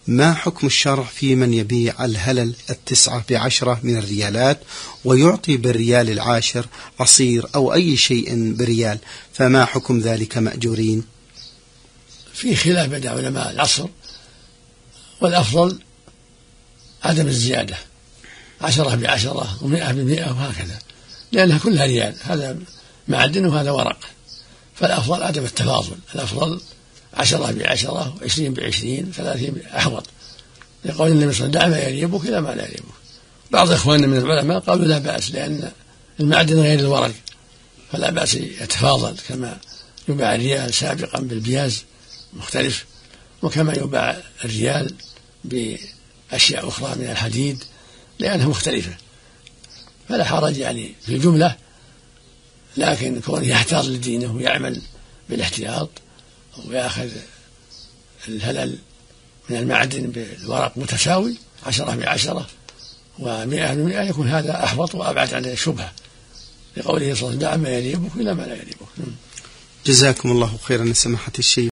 ما حكم الشرع في من يبيع الهلل 9 ب10 من الريالات ويعطي بالريال العاشر عصير أو أي شيء بريال، فما حكم ذلك مأجورين؟ في خلاف بين علماء العصر، والأفضل عدم الزيادة، 10 ب10 و100 ب100 وهكذا، لأنها كلها ريال، هذا معدن وهذا ورق، فالأفضل عدم التفاضل، الأفضل 10 ب10 و20 ب20 30 أحوط، لقول النبي صلى الله عليه وسلم: دع ما يريبك إلى ما لا يريبك. بعض إخواننا من العلماء قالوا لا بأس، لأن المعدن غير الورق، فلا بأس يتفاضل، كما يباع الريال سابقا بالبياز مختلف، وكما يباع الريال بأشياء أخرى من الحديد لأنها مختلفة، فلا حرج يعني في الجملة، لكن كونه يحتاط لدينه ويعمل بالاحتياط ويأخذ الهلل من المعدن بالورق متساوي 10 ب10 و100 ب100 يكون هذا أحوط وأبعد عن الشبهة، لقوله صلى الله عليه وسلم: دع ما يريبك إلى ما لا يريبك. جزاكم الله خيرا سماحة الشيخ.